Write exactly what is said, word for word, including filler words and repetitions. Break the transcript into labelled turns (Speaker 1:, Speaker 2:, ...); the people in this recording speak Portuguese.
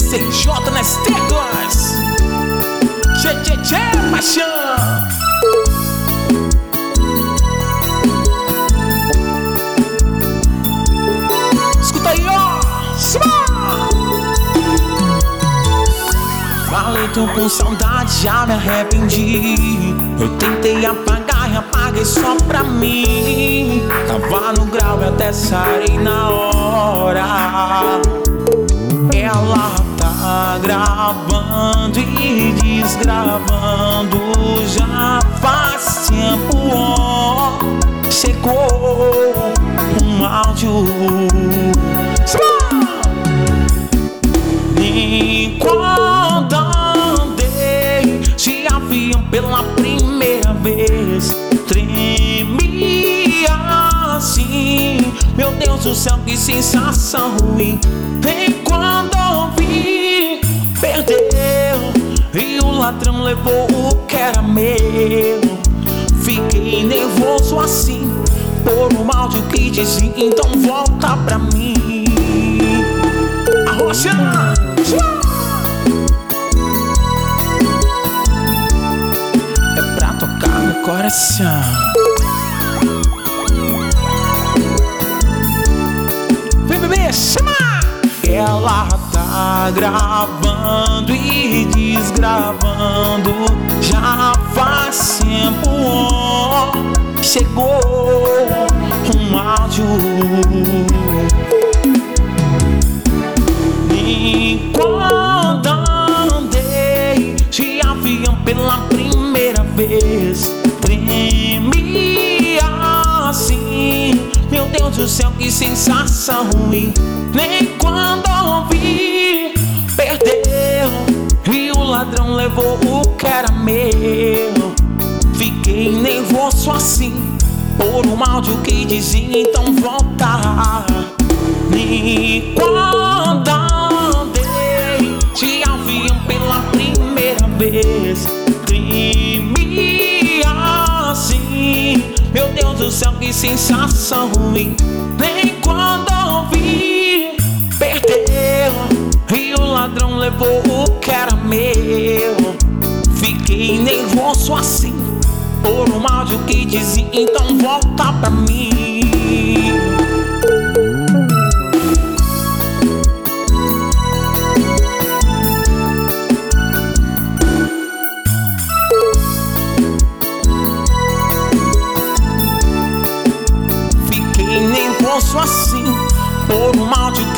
Speaker 1: C J nas teclas. Tchê, tchê, tchê, paixão. Escuta aí, ó. Falei, tô com saudade, já me arrependi. Eu tentei apagar e apaguei só pra mim. Tava no grau e até sarei na hora. Ela tá gravando e desgravando já faz tempo, ó. Chegou um áudio. Enquanto andei de avião pela primeira vez, tremi assim. Meu Deus do céu, que sensação ruim. Enquanto ouvi, perdeu, e o ladrão levou o que era meu. Fiquei nervoso assim por um áudio que dizia: então volta pra mim. Arrocha! É pra tocar no coração. Vem, bebê, chama! Ela tá gravando e desgravando já faz tempo, ó. Chegou um áudio. Enquanto andei de avião pela primeira vez, tremi assim. Meu Deus do céu, que sensação ruim. Nem quando ouvi, perdeu, e o ladrão levou o que era meu. Fiquei nervoso assim por um áudio que dizia: então volta. Nem quando andei de avião pela primeira vez, tremi assim. Meu Deus do céu, que sensação ruim. Nem quando ouvi, perdeu, e o ladrão levou o que era meu. Fiquei nervoso assim por um áudio que dizia: então volta pra mim. Fiquei nervoso assim por um áudio